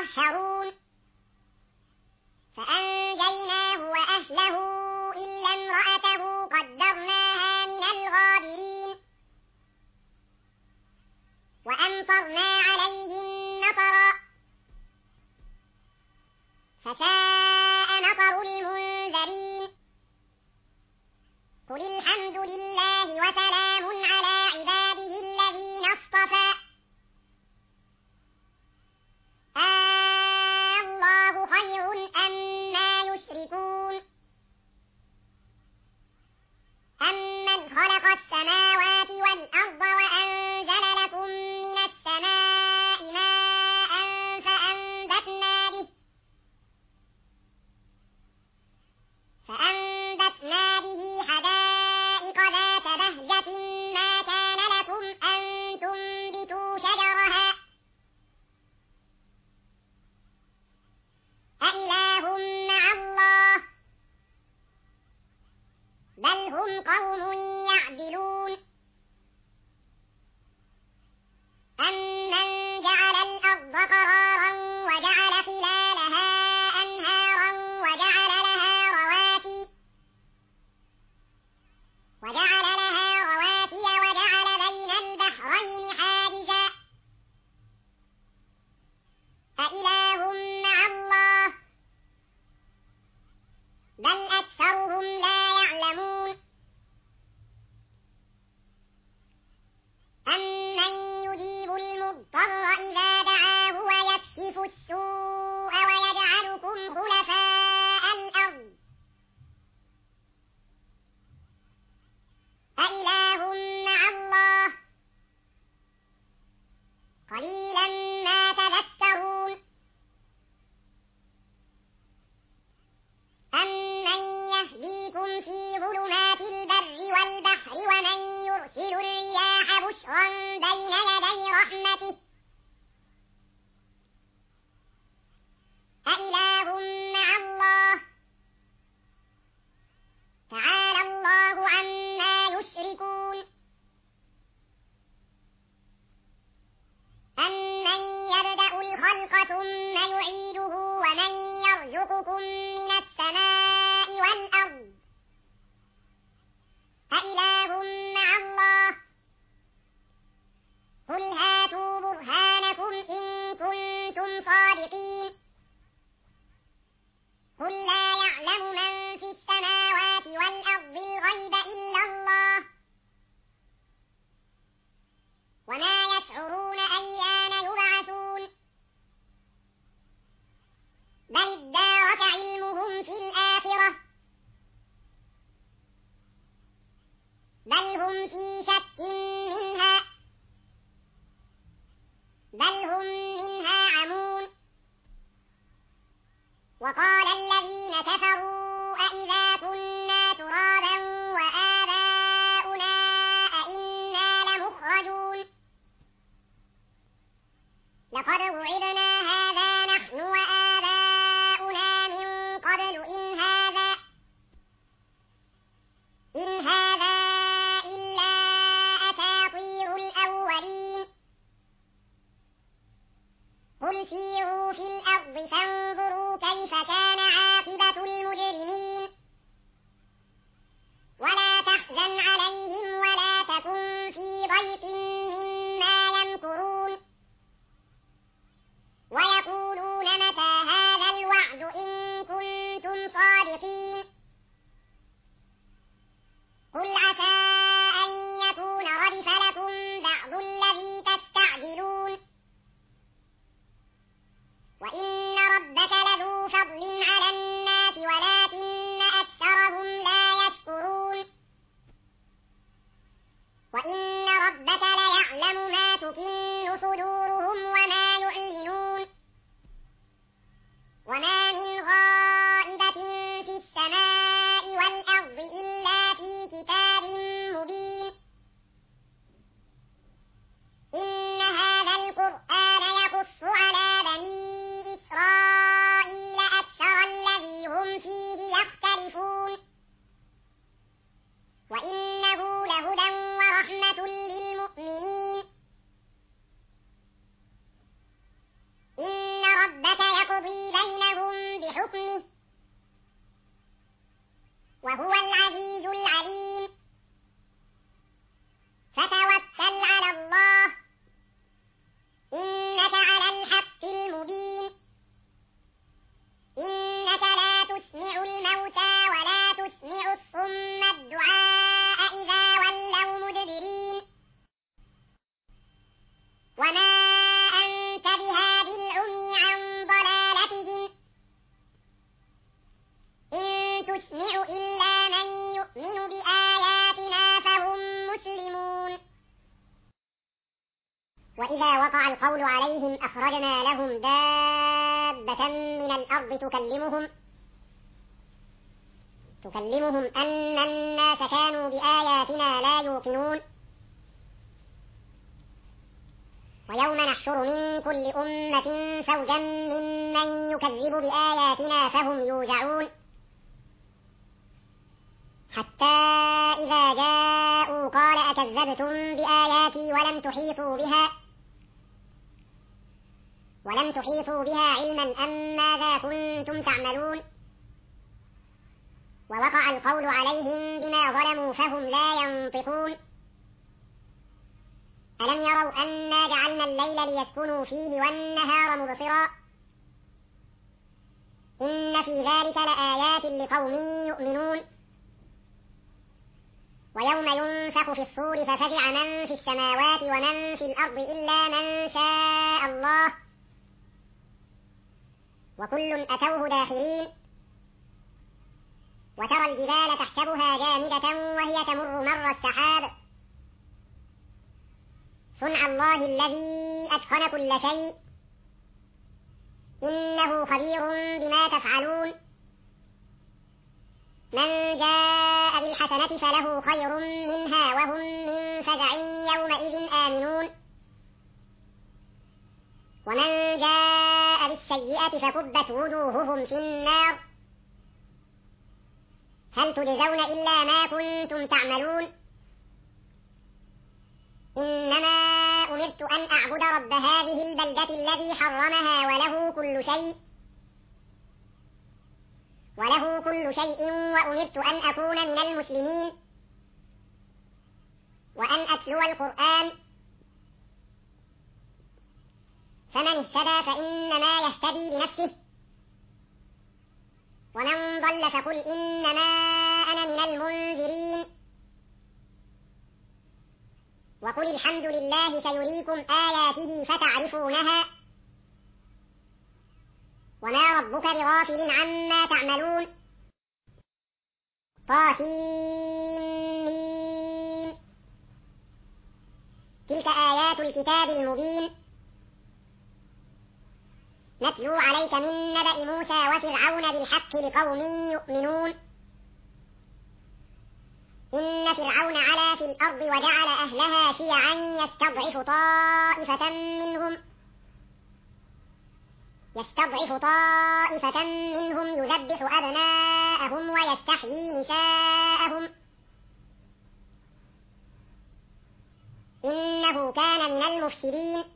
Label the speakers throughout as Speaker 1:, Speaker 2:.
Speaker 1: يطهرون فأنجيناه وأهله إلا امرأته قدرناها من الغابرين وأمطرنا عليهم مطرا فساء مطر المنذرين قل الحمد لله وسلام على عباده الذين اصطفى الله خير أما يشركون أمن خلق السماوات والأرض وأنزل لكم من السماء ماء فأنبتنا به حدائق ذات بهجة ما كان لكم أن تنبتوا شجرها أإله مع الله بل هم قوم يعدلون أمن جعل الأرض قرارا وجعل خلالها أنهارا وجعل لها رواسي وجعل بين البحرين حاجزا أإله مع الله بل أكثرهم لا يعلمون أمن يجيب المضطر إذا دعاه ويكشف السوء ويجعلكم خلفاء الأرض أإله مع الله قليلا ما تذكرون أمن يهديكم في ظلمات البر والبحر ومن يرسل الرياح بشرا بين يدي رحمته أإله مع الله تعالى الله عما يشركون أمن يبدأ الخلق ثم يعيده ومن يرزقكم من السماء والأرض أإله مع الله قل هاتوا برهانكم إن كنتم صادقين قل لا يعلم من في السماوات والأرض الغيب إلا الله وما يشعرون أيان يبعثون بل ادارك علمهم في الآخرة بل هم في شك منها بل هم منها عمون وقال الذين كفروا أإذا كنا ترابا وآباؤنا أإنا لمخرجون لقد وعدنا هذا نحن وآباؤنا من قبل إن هذا إلا أساطير الأولين قل سيروا في الأرض فانظروا كيف كان عاقبة المجرمين ولا تحزن عليهم ولا تكن في ضيق مما يمكرون ويقولون متى هذا الوعد إن كنتم صادقين قل عسى أن يكون ردف لكم بعض الذي تستعجلون وإن ربك لذو فضل على الناس ولكن أكثرهم لا يشكرون القول عليهم أخرجنا لهم دابة من الأرض تكلمهم أن الناس كانوا بآياتنا لا يوقنون ويوم نحشر من كل أمة فوجا ممن يكذب بآياتنا فهم يوزعون حتى إذا جاءوا قال أكذبتم بآياتي ولم تحيطوا بها علما أم ماذا كنتم تعملون ووقع القول عليهم بما ظلموا فهم لا ينطقون ألم يروا أنا جعلنا الليل ليسكنوا فيه والنهار مبصرا إن في ذلك لآيات لقوم يؤمنون ويوم ينفخ في الصور ففزع من في السماوات ومن في الأرض إلا من شاء الله وكل أتوه داخرين وترى الجبال تحسبها جامدة وهي تمر مر السحاب صنع الله الذي أتقن كل شيء إنه خبير بما تفعلون من جاء بالحسنة فله خير منها وهم من فزع يومئذ آمنون ومن جاء بالسيئة فكبت وجوههم في النار هل تجزون إلا ما كنتم تعملون إنما أمرت أن أعبد رب هذه البلدة الذي حرمها وله كل شيء وأمرت أن أكون من المسلمين وأن أتلو القرآن فمن اهتدى فإنما يهتدي لنفسه ومن ضل فقل إنما أنا من المنذرين وقل الحمد لله سيريكم آياته فتعرفونها وما ربك بغافل عما تعملون طاسيم تلك آيات الكتاب المبين نتلو عليك من نبأ موسى وفرعون بالحق لقوم يؤمنون إن فرعون علا في الأرض وجعل أهلها شيعا يستضعف طائفة منهم يذبح أبناءهم ويستحيي نساءهم إنه كان من المفسدين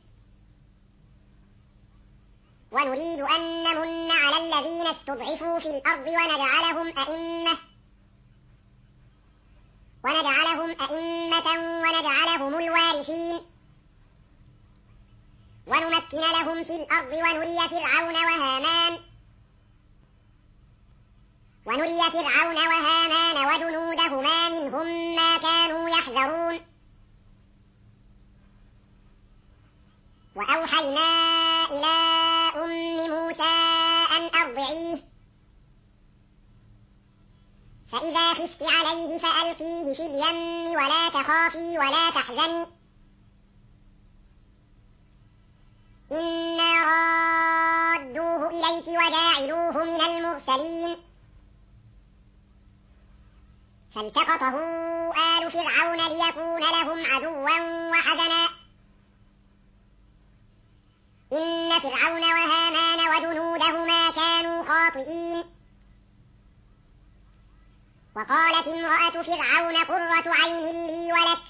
Speaker 1: ونريد أن نمن على الذين استضعفوا في الأرض ونجعلهم أئمة ونجعلهم الوارثين ونمكن لهم في الأرض ونري فرعون وهامان وجنودهما منهم ما كانوا يحذرون وأوحينا إلى أم موسى أن أرضعيه فإذا خفت عليه فألقيه في اليم ولا تخافي ولا تحزني إنا رادوه إليك وجاعلوه من المرسلين فالتقطه آل فرعون ليكون لهم عدوا وحزنا إن فرعون وهامان وجنودهما كانوا خاطئين وقالت امرأة فرعون قرة عين لي ولك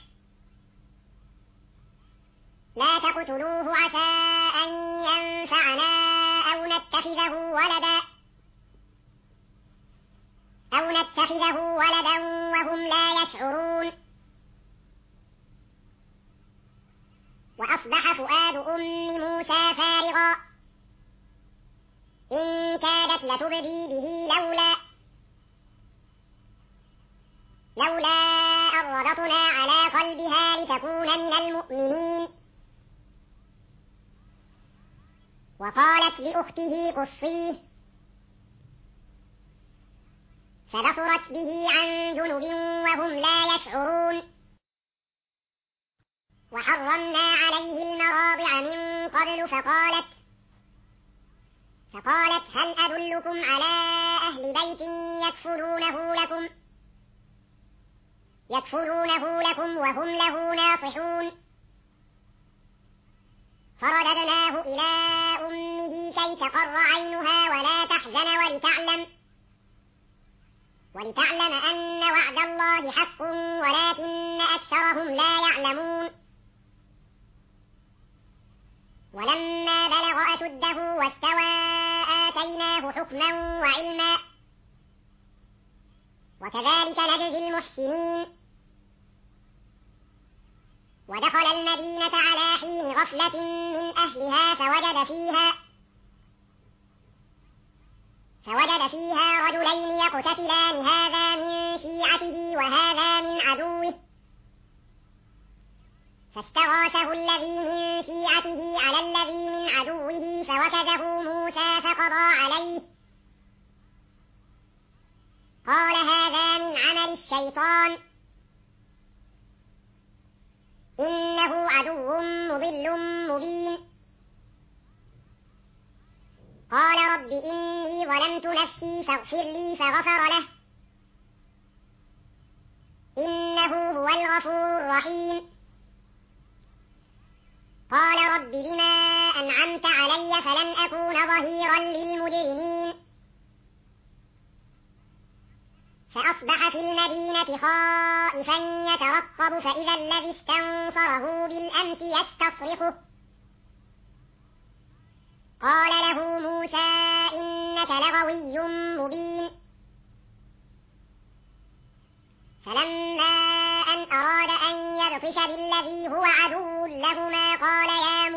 Speaker 1: لا تقتلوه عسى أن ينفعنا أو نتخذه ولدا وهم لا يشعرون وأصبح فؤاد أم موسى فارغا إن كادت لتبدي به لولا أن ربطنا على قلبها لتكون من المؤمنين وقالت لأخته قصيه فبصرت به عن جنب وهم لا يشعرون وحرمنا عليه المراضع من قبل فقالت هل أدلكم على أهل بيت يكفلونه لكم وهم له ناصحون فرددناه إلى أمه كي تقر عينها ولا تحزن ولتعلم أن وعد الله حق ولكن أكثرهم لا يعلمون ولما بلغ أشده واستوى آتيناه حكما وعلما وكذلك نجزي المحسنين ودخل المدينة على حين غفلة من أهلها فوجد فيها رجلين يقتتلان هذا من شيعته وهذا من عدوه فاستغاثه الذي من شيعته على الذي من عدوه فوكزه موسى فقضى عليه قال هذا من عمل الشيطان إنه عدو مضل مبين قال رب إني ظلمت نفسي فاغفر لي فغفر له إنه هو الغفور الرحيم قال رب بما أنعمت علي فلن أكون ظهيرا للمجرمين فأصبح في المدينة خائفا يترقب فإذا الذي استنصره بالأمس يستصرخه قال له موسى إنك لغوي مبين فلما أن أراد أن يبطش بالذي هو عدو لهما قال يا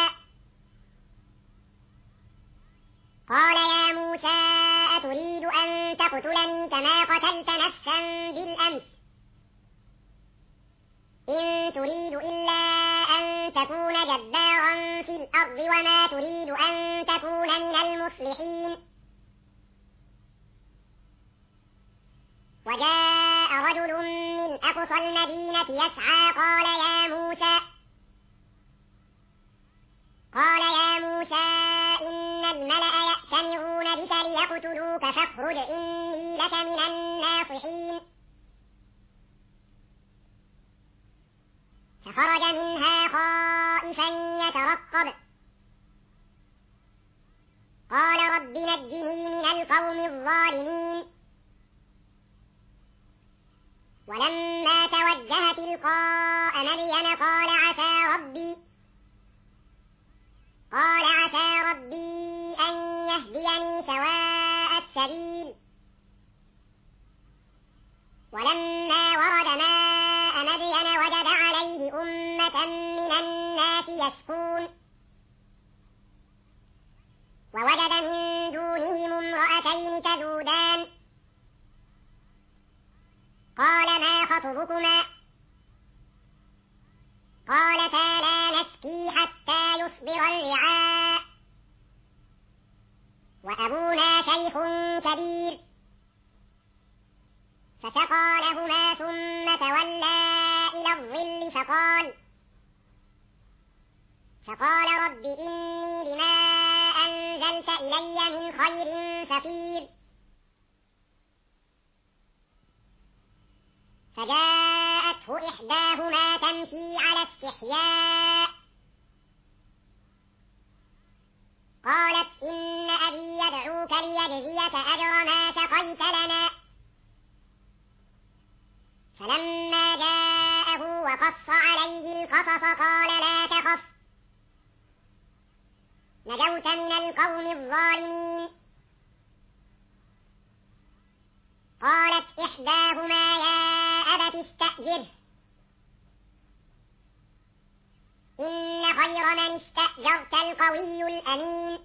Speaker 1: موسى أتريد أن تقتلني كما قتلت نفسا بالأمس إن تريد إلا أن تكون جبارا في الأرض وما تريد أن تكون من المصلحين وجاء رجل من أقصى المدينة يسعى قال يا موسى إن الملأ يأتمرون بك ليقتلوك فاخرج إني لك من الناصحين فخرج منها خائفا يترقب قال رب نجني من القوم الظالمين ولما توجه تلقاء مدين قال عسى ربي أن يهديني سواء السبيل ولما ورد ماء مدين وجد عليه أمة من الناس يسكون ووجد من دونهم امرأتين تذودان قال ما خطبكما قالتا لا نسقي حتى يصدر الرعاء وأبونا شيخ كبير فسقى لهما ثم تولى إلى الظل فقال رب إني لما أنزلت إلي من خير فقير فجاءته إحداهما تمشي على استحياء قالت إن أبي يدعوك ليجزيك أجر ما سقيت لنا فلما جاءه وقص عليه القصص قال لا تخف نجوت من القوم الظالمين قالت إحداهما يا أبت استأجره إن خير من استأجرت القوي الأمين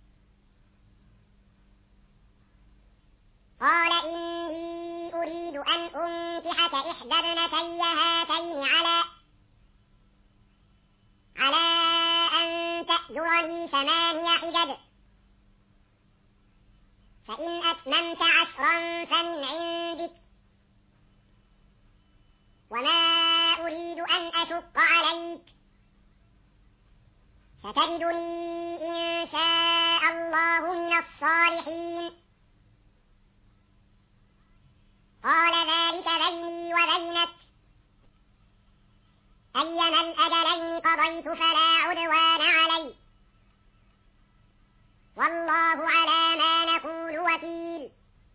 Speaker 1: قال إني أريد أن أنكحك إحدى ابنتي هاتين على أن تأجرني 8 حجج فإن أتممت 10 فمن عندك وما أريد أن أشق عليك ستجدني إن شاء الله من الصالحين قال ذلك بيني وبينك أيما الأجلين قضيت فلا عدوان علي والله على ما نقول وكيل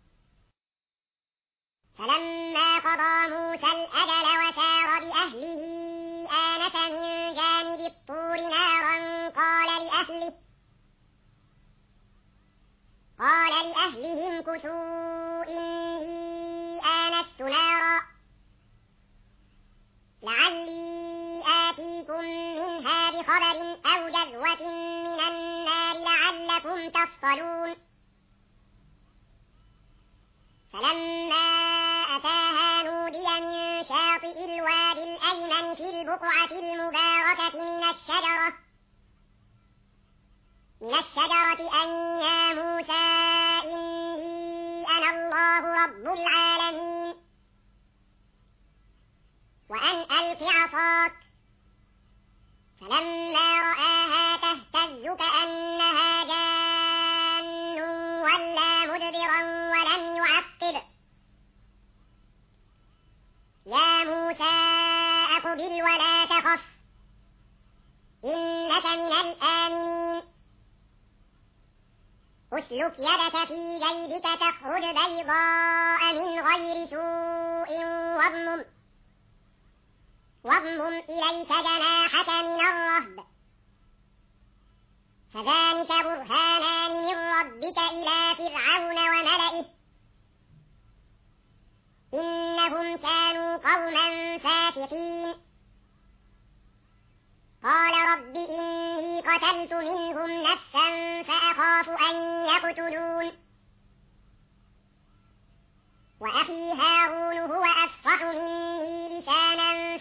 Speaker 1: فلما قضى موسى الأجل وسار بأهله آنس من جانب الطور نارا قال لأهلهم كثوا إني آنست نارا لعلي آتيكم منها بخبر أو جذوة من النار لعلكم تصطلون فلما أتاها نودي من شاطئ الوادي الأيمن في البقعة المباركة من الشجرة أن يا موسى إني أنا الله رب العالمين وأن ألق عصاك فلما رآها تهتز كأنها جان ولا مدبرا ولم يعقب يا موسى أقبل ولا تخف إنك من الآمنين أسلك يدك في جيبك تخرج بيضاء من غير سوء واضمم إليك جناحك من الرهب فذلك برهانان من ربك إلى فرعون وملئه إنهم كانوا قوما فاسقين قال رب إني قتلت منهم نفسا فأخاف أن يقتلون وأخي هارون هو أفصح مني لسانا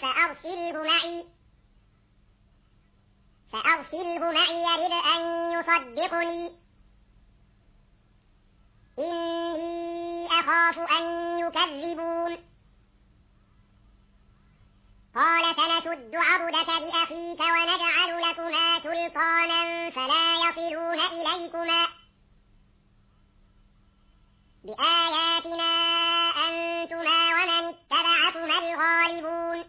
Speaker 1: فأرسله معي يرد أن يصدقني إني أخاف أن يكذبون قال سنشد عضدك بأخيك ونجعل لكما سلطانا فلا يصلون إليكما بآياتنا أنتما ومن اتبعكما الغالبون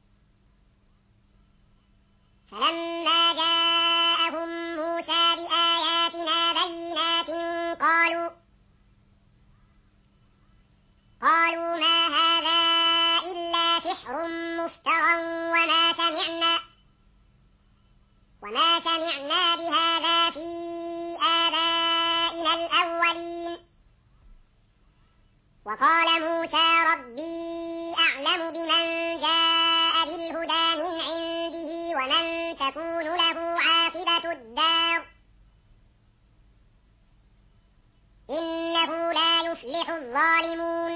Speaker 1: فلما جاءهم موسى بآياتنا بينات قالوا ما هذا إلا سحر مفترى وما سمعنا بهذا في آبائنا الأولين وقال موسى ربي أعلم بمن جاء بالهدى من عنده ومن تكون له عاقبة الدار إنه لا يفلح الظالمون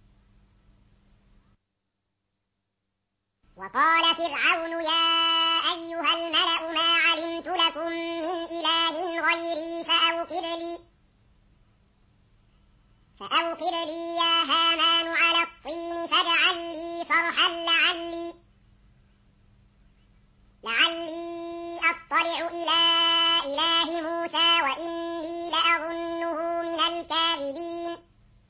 Speaker 1: وقال فرعون يا أيها الملأ ما علمت لكم من إله غيري فأوقر لي يا هامان على الطين فاجعل لي صرحا لعلي أطلع إلى إله موسى وإني لأظنه من الكاذبين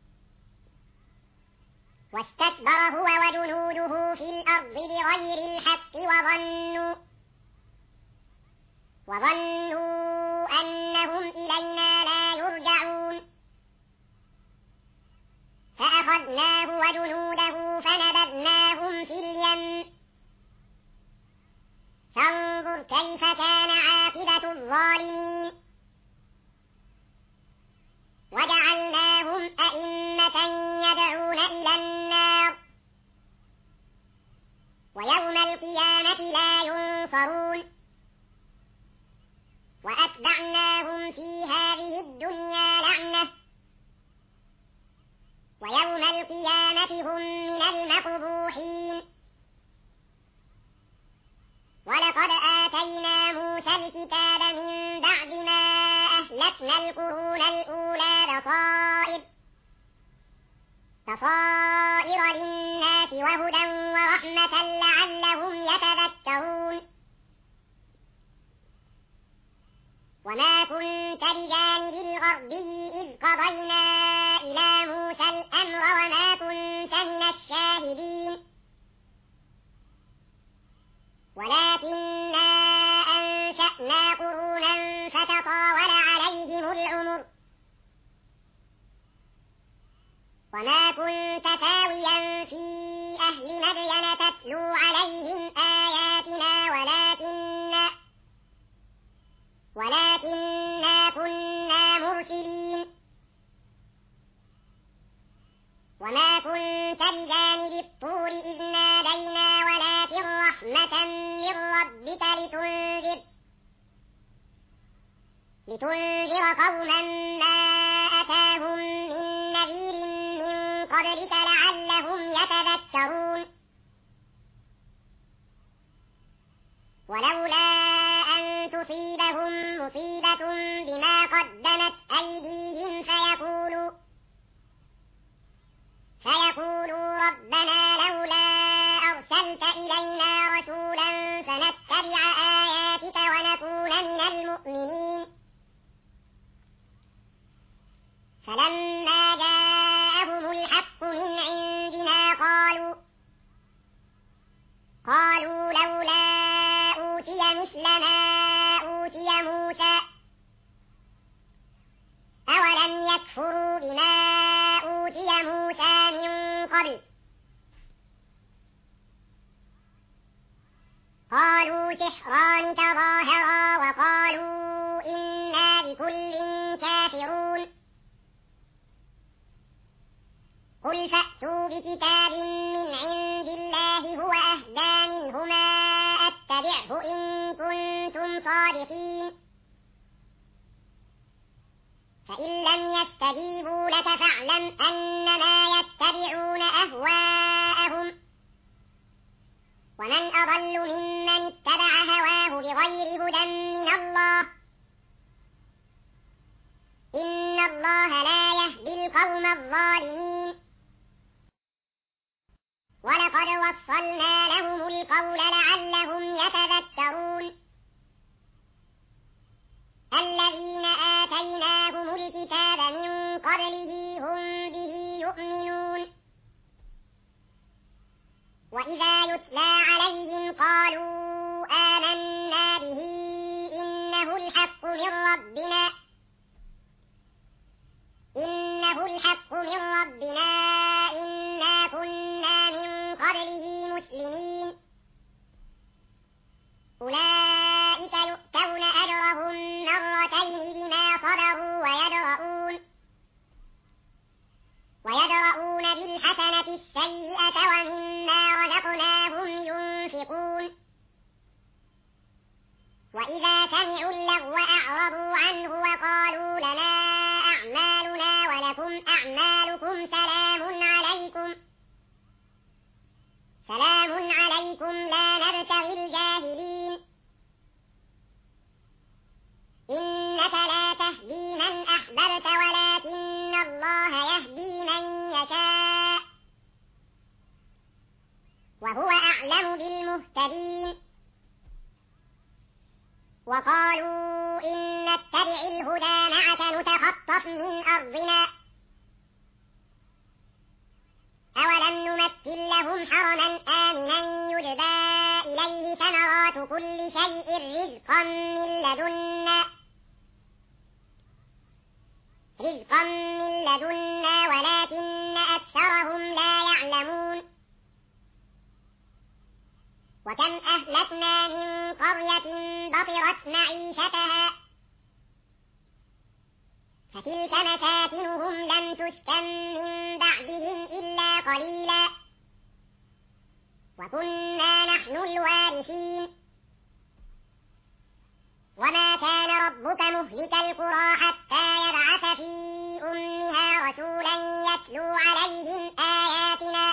Speaker 1: واستكبر هو وجنوده في الأرض بغير الحق وظنوا أنهم إلينا لا يرجعون فأخذناه وجنوده فنبذناهم في اليم فانظر كيف كان عاقبة الظالمين وجعلناهم أئمة يدعون إلى النار ويوم القيامة لا ينصرون وأتبعناهم في هذه الدنيا لعنة ويوم القيامة هم من المقبوحين ولقد آتينا موسى الكتاب من بعد ما أهلكنا القرون الأولى بصائر للناس وهدى ورحمة لعلهم يتذكرون وما كنت بجانب الغربي إذ قضينا إلى موسى الأمر وما كنت من الشاهدين ولكننا أنشأنا قرونا فتطاول عليهم العمر وما كنت ثاويا في أهل مدين تتلو عليهم آياتنا ولكننا كنا مرسلين وما كنت بجانب الطور إذ نادينا ولكن رحمة من ربك لتنذر قوما ما أتاهم من نذير من قبلك لعلهم يتذكرون ولولا أن تصيبهم مصيبة بما قدمت أيديهم فيقولوا ربنا لولا أرسلت إلينا رسولا فنتبع آياتك ونكون من المؤمنين فلما جاءهم الحق من عندنا قالوا لولا أوتي مثل ما أوتي موسى أولم يكفروا بما أوتي موسى من قبل قالوا سحران تظاهرا وقالوا إنا بكل كافرون قل فأتوا بكتاب من عند الله هو أهدى منهما أتبعه إن كنتم صادقين فإن لم يستجيبوا لك فاعلم أنما يتبعون أهواءهم ومن أضل ممن اتبع هواه بغير هدى من الله إن الله لا يهدي القوم الظالمين ولقد وصلنا لهم القول لعلهم يتذكرون الذين آتيناهم الكتاب من قبله هم به يؤمنون وإذا يتلى عليهم قالوا آمنا به إنه الحق من ربنا إنا كنا من قبله مسلمين أولئك يؤتون أجرهم مرتين بما صبروا ويدرؤون بالحسنة السيئة ومما رزقناهم ينفقون وإذا سمعوا اللغو أعرضوا عنه وقالوا لنا أعمالنا ولكم أعمالكم سلام عليكم لا نبتغي الجاهلين إنك لا تهدي من أحببت ولكن الله يهدي من يشاء وهو أعلم بالمهتدين وقالوا إن نتبع الهدى معك نتخطف من أرضنا أولم نمثل لهم حرما آمنا يجبى إليه ثمرات كل شيء رزقا من لدنا ولكن أكثرهم لا يعلمون وكم أهلكنا من قرية بطرت معيشتها فتلك مساكنهم لم تسكن من بعدهم إلا قليلا وكنا نحن الوارثين وما كان ربك مهلك القرى حتى يبعث في أمها رسولا يتلو عليهم آياتنا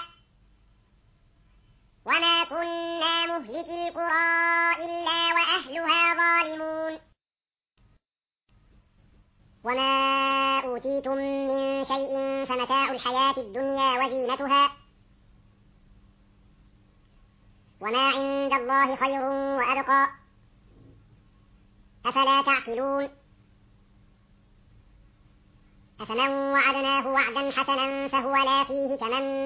Speaker 1: وما كنا مهلك القرى إلا وأهلها ظالمون وما أوتيتم من شيء فمتاع الحياة الدنيا وزينتها وما عند الله خير وأبقى أفلا تعقلون أفمن وعدناه وعدا حسنا فهو لاقيه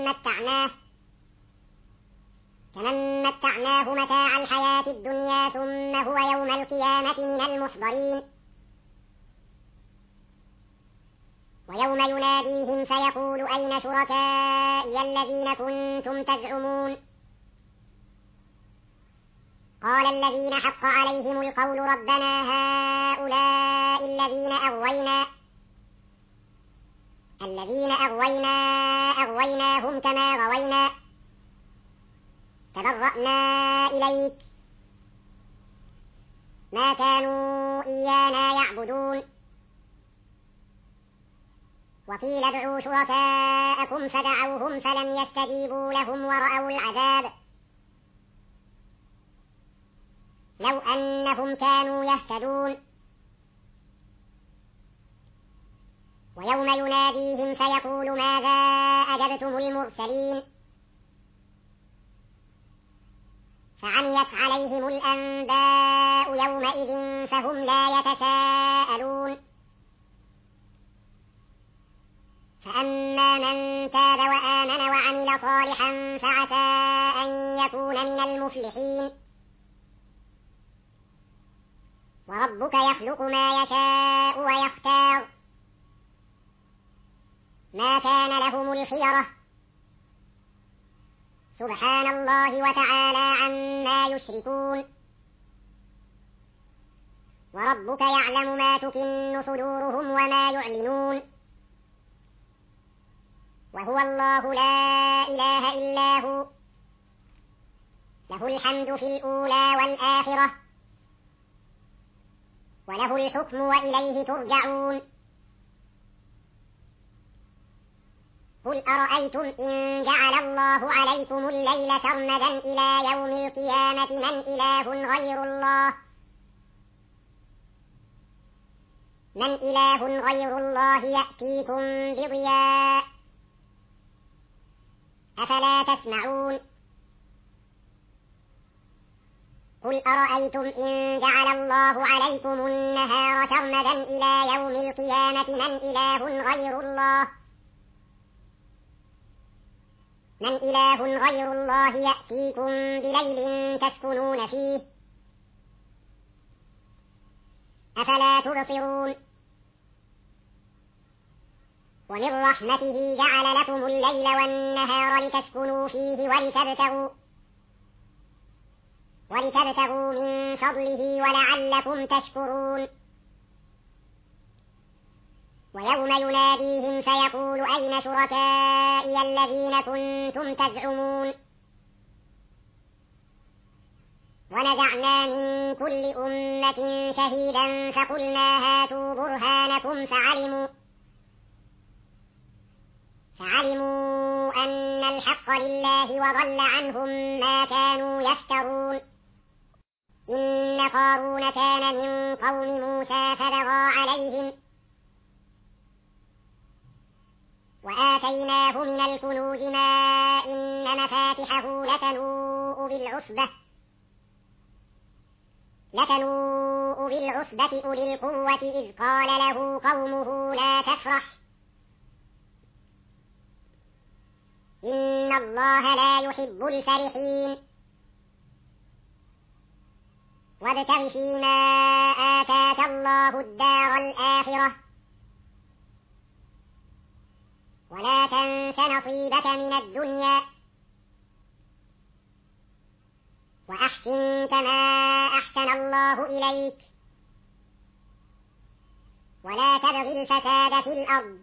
Speaker 1: كمن متعناه متاع الحياة الدنيا ثم هو يوم القيامة من المحضرين ويوم يناديهم فيقول أين شركائي الذين كنتم تزعمون قال الذين حق عليهم القول ربنا هؤلاء الذين أغويناهم كما غوينا تبرأنا إليك ما كانوا إيانا يعبدون وقيل ادعوا شركاءكم فدعوهم فلم يستجيبوا لهم ورأوا العذاب لو أنهم كانوا يهتدون ويوم يناديهم فيقول ماذا أجبتم المرسلين فعميت عليهم الأنباء يومئذ فهم لا يتساءلون فأما من تاب وآمن وعمل صالحا فعسى أن يكون من المفلحين وربك يخلق ما يشاء ويختار ما كان لهم الخيرة سبحان الله وتعالى عما يشركون وربك يعلم ما تكن صدورهم وما يعلنون وهو الله لا إله إلا هو له الحمد في الأولى والآخرة وله الحكم وإليه ترجعون قل أرأيتم إن جعل الله عليكم الليل سرمدا إلى يوم القيامة من إله غير الله يأتيكم بضياء أفلا تسمعون قل أرأيتم إن جعل الله عليكم النهار سرمدا إلى يوم القيامة من إله غير الله يأتيكم بليل تسكنون فيه أفلا تبصرون ومن رحمته جعل لكم الليل والنهار لتسكنوا فيه ولتبتغوا من فضله ولعلكم تشكرون ويوم يناديهم فيقول أين شركائي الذين كنتم تزعمون ونزعنا من كل أمة شهيدا فقلنا هاتوا برهانكم فعلموا أن الحق لله وضل عنهم ما كانوا يفترون إن قارون كان من قوم موسى فبغى عليهم وآتيناه من الكنوز ما إن مفاتحه لتنوء بالعصبة أولي القوة إذ قال له قومه لا تفرح إن الله لا يحب الفرحين وابتغ فيما آتاك الله الدار الآخرة ولا تنس نصيبك من الدنيا وأحسن كما أحسن الله إليك ولا تبغ الفساد في الأرض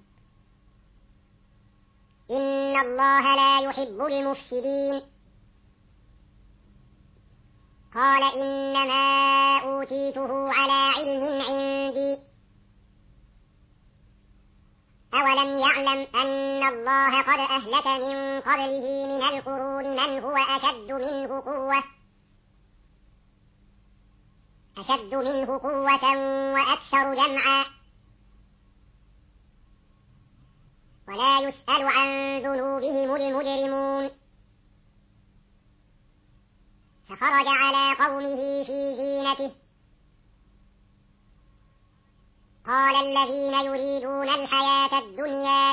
Speaker 1: إن الله لا يحب المفسدين قال إنما أوتيته على علم عندي أولم يعلم أن الله قد أهلك من قبله من القرون من هو أشد منه قوة وأكثر جمعا ولا يسأل عن ذنوبهم المجرمون. فخرج على قومه في زينته قال الذين يريدون الحياة الدنيا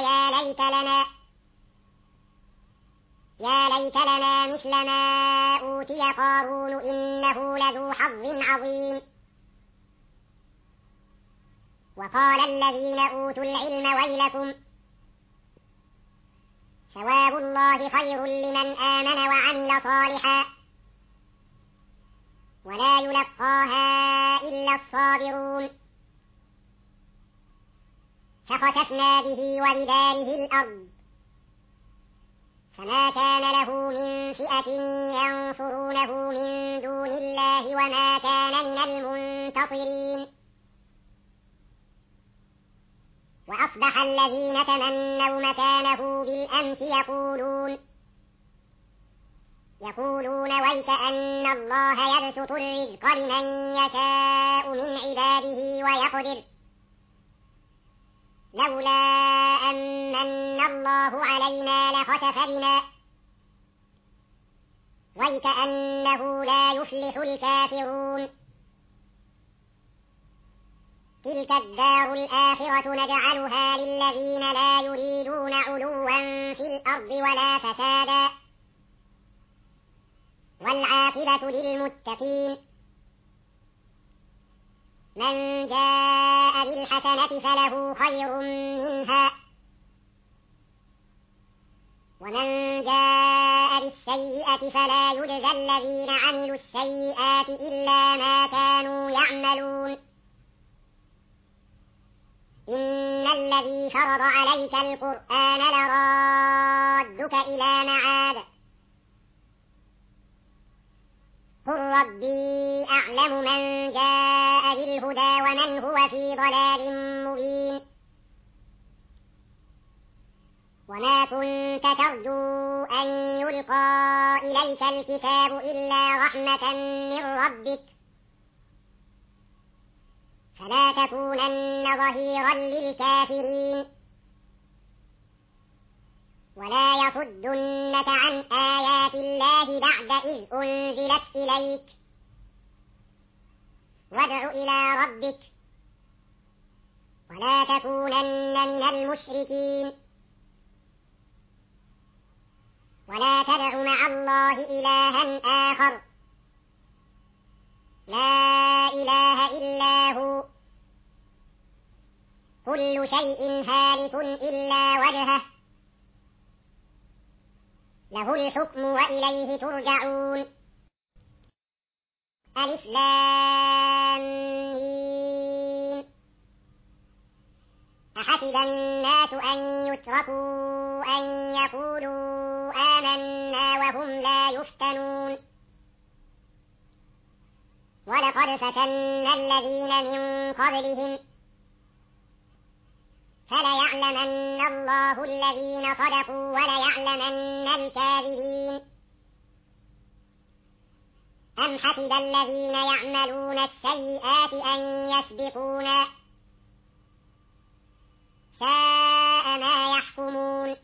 Speaker 1: يا ليت لنا مثل ما أوتي قارون إنه لذو حظ عظيم. وقال الذين أوتوا العلم ويلكم ثواب الله خير لمن آمن وعمل صالحا ولا يلقاها إلا الصابرون. فخسفنا به وبداره الأرض فما كان له من فئة ينصرونه من دون الله وما كان من المنتصرين. وأصبح الذين تمنوا مكانه بالأمس يقولون ويك أن الله يبسط الرزق لمن يشاء من عباده ويقدر لولا أن من الله علينا لخسف بنا ويكأنه لا يفلح الكافرون. تلك الدار الآخرة نجعلها للذين لا يريدون علوا في الأرض ولا فسادا والعاقبة للمتقين. من جاء بالحسنة فله خير منها ومن جاء بالسيئة فلا يجزى الذين عملوا السيئات إلا ما كانوا يعملون. إن الذي فرض عليك القرآن لرادك إلى معاد قل ربي أعلم من جاء بالهدى ومن هو في ضلال مبين. وما كنت ترجو أن يلقى إليك الكتاب إلا رحمة من ربك فلا تكونن ظهيرا للكافرين. ولا يصدنك عن آيات الله بعد إذ أنزلت إليك وادع إلى ربك ولا تكونن من المشركين. ولا تدع مع الله إلها آخر لا إله إلا هو كل شيء هالك إلا وجهه له الحكم وإليه ترجعون. ألف لام ميم. أحسب الناس أن يتركوا أن يقولوا آمنا وهم لا يفتنون. ولقد فتنا الذين من قبلهم فليعلمن الله الذين صدقوا وليعلمن الكاذبين. أم حسب الذين يعملون السيئات أن يسبقونا ساء ما يحكمون.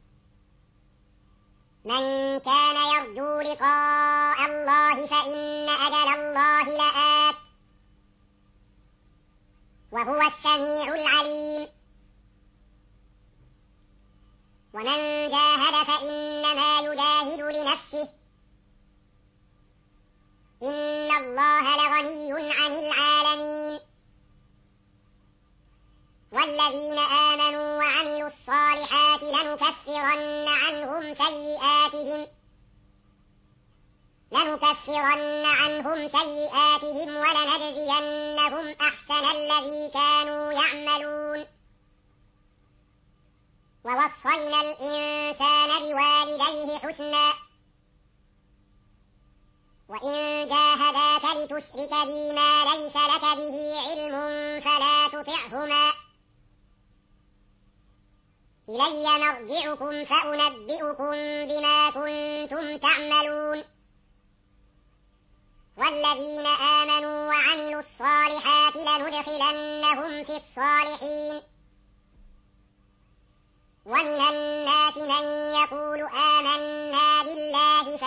Speaker 1: من كان يرجو لقاء الله فإن أجل الله لآت وهو السميع العليم. ومن جاهد فإنما يجاهد لنفسه إن الله لغني عن العالمين. والذين آمنوا وعملوا الصالحات لنكفرن عنهم سيئاتهم ولنجزينهم أحسن الذي كانوا يعملون. ووصينا الإنسان بوالديه حسنا وإن جاهداك لتشرك بي ما ليس لك به علم فلا تطعهما إلي مرجعكم فأنبئكم بما كنتم تعملون. والذين آمنوا وعملوا الصالحات لندخلنهم في الصالحين ومن الناس من يقول آمنا بالله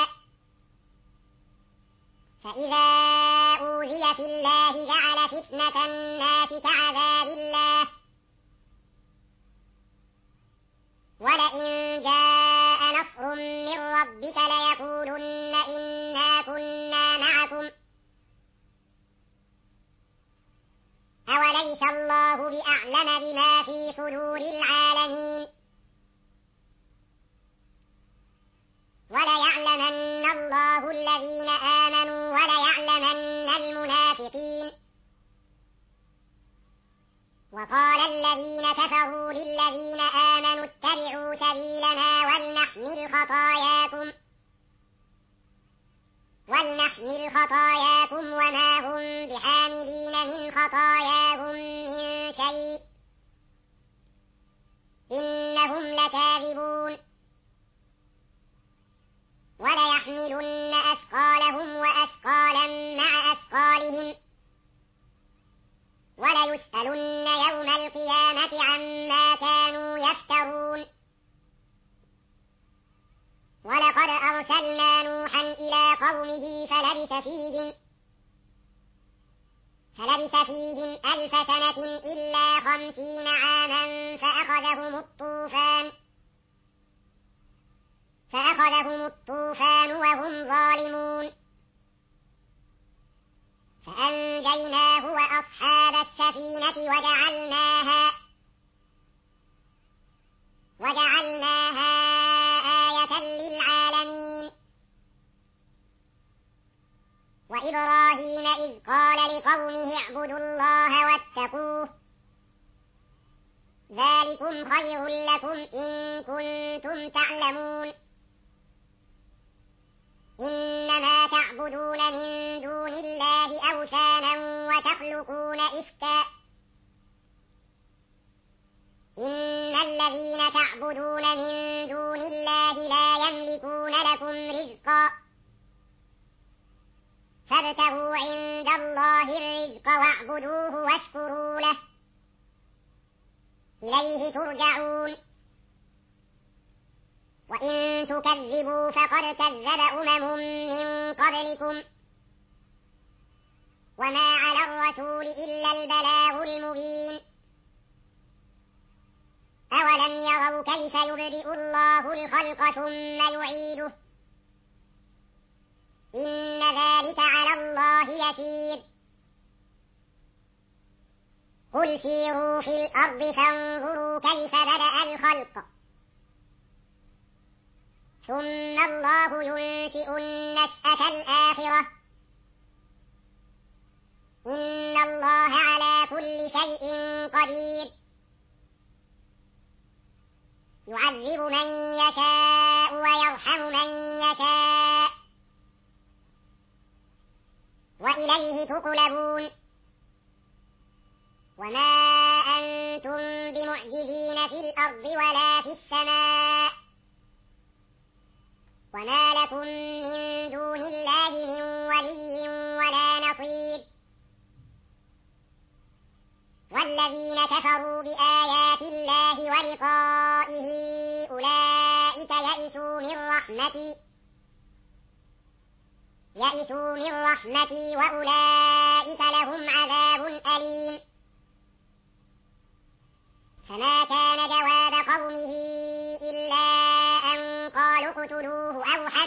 Speaker 1: فإذا أوذي في الله جعل فتنة الناس كعذاب الله ولئن جاء نصر من ربك ليقولن إنا كنا معكم أوليس الله بأعلم بما في صدور العالمين وليعلمن الله الذين آمنوا وليعلمن المنافقين وقال الذين كفروا للذين آمنوا اتبعوا سبيلنا ولنحمل خطاياكم وما هم بحاملين من خطاياهم من شيء إنهم لكاذبون وليحملن أثقالهم وأثقالا مع أثقالهم وليسألن يوم القيامة عما كانوا يفترون ولقد أرسلنا نوحا إلى قومه فلبث فيهم 1000 سنة إلا 50 عاما فأخذهم الطوفان وهم ظالمون فأنجيناه وأصحاب السفينة وجعلناها آية للعالمين وإبراهيم إذ قال لقومه اعبدوا الله واتقوه ذلكم خير لكم إن كنتم تعلمون إنما تعبدون من دون الله أوثانا وتخلقون إفكا إن الذين تعبدون من دون الله لا يملكون لكم رزقا فابتغوا عند الله الرزق واعبدوه واشكروا له إليه ترجعون وإن تكذبوا فقد كذب أمم من قبلكم وما على الرسول إلا البلاغ المبين أولم يروا كيف يبدئ الله الخلق ثم يعيده إن ذلك على الله يسير قل سيروا في الأرض فانظروا كيف بدأ الخلق ثم الله ينشئ النشأة الآخرة إن الله على كل شيء قدير يعذب من يشاء ويرحم من يشاء وإليه تقلبون وما أنتم بمعجزين في الأرض ولا في السماء وما لكم من دون الله من ولي ولا نصير والذين كفروا بآيات الله ولقائه أولئك يئسوا من رحمتي وأولئك لهم عذاب أليم فما كان جواب قومه إلا أن قالوا اقتلوه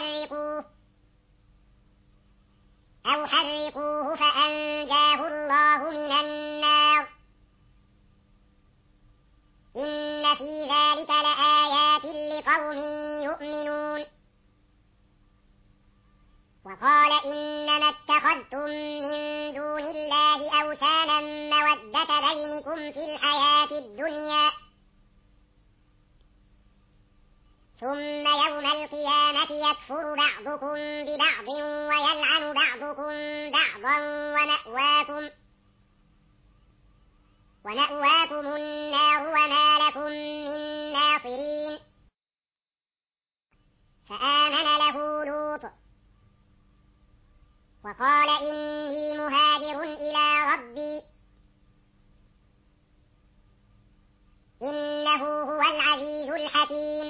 Speaker 1: أو حرقوه فأنجاه الله من النار إن في ذلك لآيات لقوم يؤمنون وقال إنما اتخذتم من دون الله أوثانا مودة بينكم في الحياة الدنيا ثم يوم القيامة يكفر بعضكم ببعض ويلعن بعضكم بعضا ومأواكم النار وما لكم من ناصرين فآمن له لوط وقال إني مهاجر إلى ربي إنه هو العزيز الحكيم.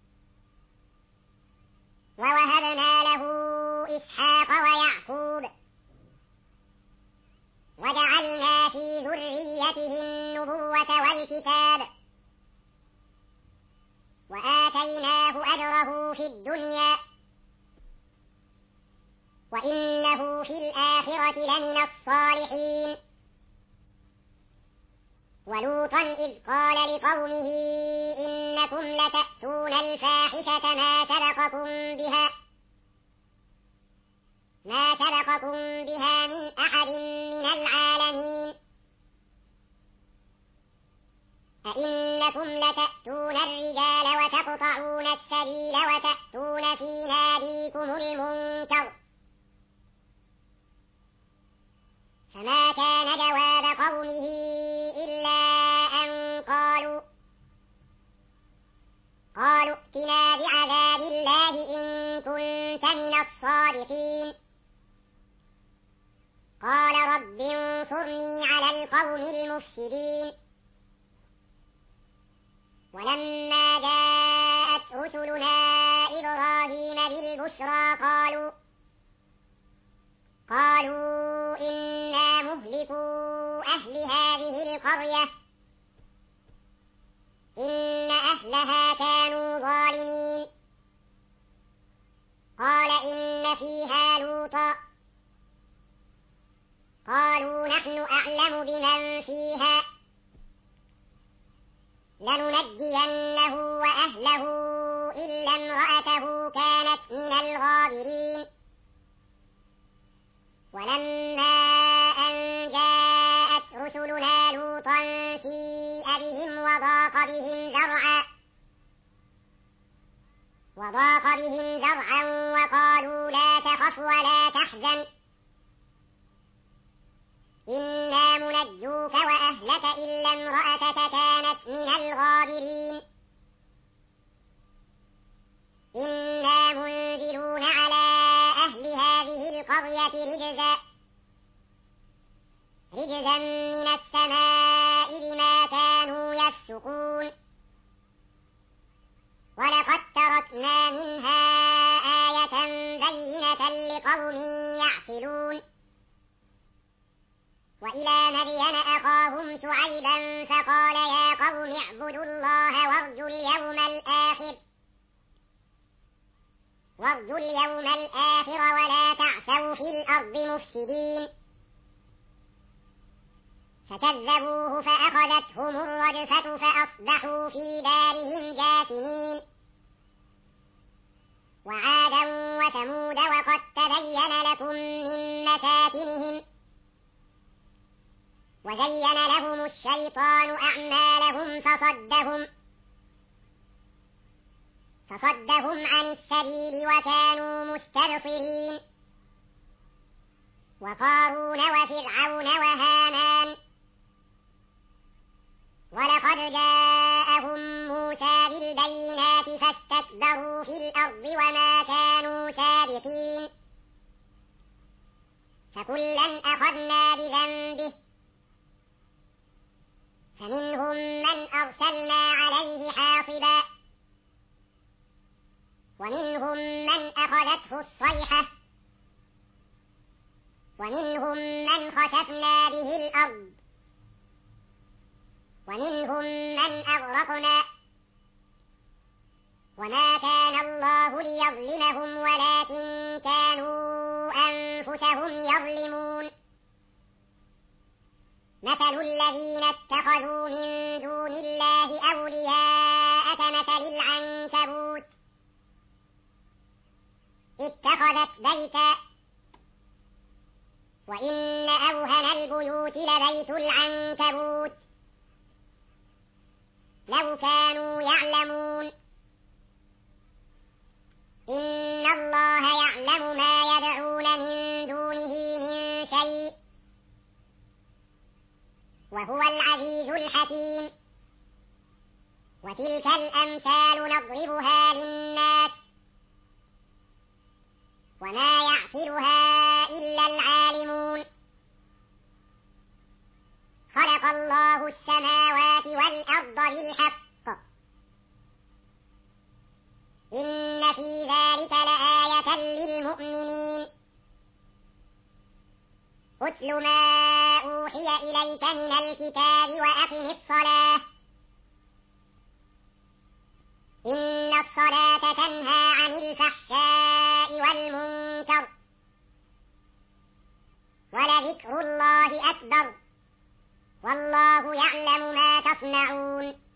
Speaker 1: ووهبنا له إسحاق ويعقوب وجعلنا في ذريته النبوة والكتاب وآتيناه أجره في الدنيا وإنه في الآخرة لمن الصالحين. ولوطا إذ قال لقومه إنكم لتأتون الفاحشة ما سبقكم بها من أحد من العالمين. أئنكم لتأتون الرجال وتقطعون السبيل وتأتون في ناديكم المنكر. فما كان جواب قومه إلا أن قالوا ائتنا بعذاب الله إن كنت من الصادقين. قال رب انصرني على القوم المفسدين. ولما جاءت رسلنا إبراهيم بالبشرى قالوا إنا مهلكو أهل هذه القرية إن أهلها كانوا ظالمين. قال إن فيها لوطا قالوا نحن أعلم بمن فيها لننجينه وأهله إلا امرأته كانت من الغابرين. ولما أن جاءت رسلنا لوطا سيء بهم وضاق بهم ذرعا وقالوا لا تخف ولا تحزن إنا منجوك وأهلك إلا امرأتك كانت من الغابرين. إنا منزلون على أهل هذه القرية رجزا من السماء بما كانوا يفسقون. ولقد تركنا منها آية بينة لقوم يعقلون. وإلى مدين أخاهم شعيبا فقال يا قوم اعبدوا الله وارجوا اليوم الآخر ولا تعثوا في الأرض مفسدين. فكذبوه فأخذتهم الرجفة فأصبحوا في دارهم جاثمين. وعادا وثمود وقد تبين لكم من مساكنهم وزين لهم الشيطان أعمالهم فصدهم عن السبيل وكانوا مستبصرين. وقارون وفرعون وهامان ولقد جاءهم موسى بالبينات فاستكبروا في الأرض وما كانوا سابقين. فكلا أخذنا بذنبه فمنهم من أرسلنا عليه حاصبا ومنهم من أخذته الصيحة ومنهم من خسفنا به الأرض ومنهم من أغرقنا. وما كان الله ليظلمهم ولكن كانوا أنفسهم يظلمون. مثل الذين اتخذوا من دون الله أولياء كمثل العنكبوت اتخذت بيتا وإن أوهن البيوت لبيت العنكبوت لو كانوا يعلمون. إن الله يعلم ما يدعون من دونه من شيء وهو العزيز الحكيم. وتلك الأمثال نضربها للناس وما يعقلها إلا العالمون. خلق الله السماوات والأرض بالحق اتل ما أوحي إليك من الكتاب وأقم الصلاة إن الصلاة تنهى عن الفحشاء والمنكر ولذكر الله أكبر والله يعلم ما تصنعون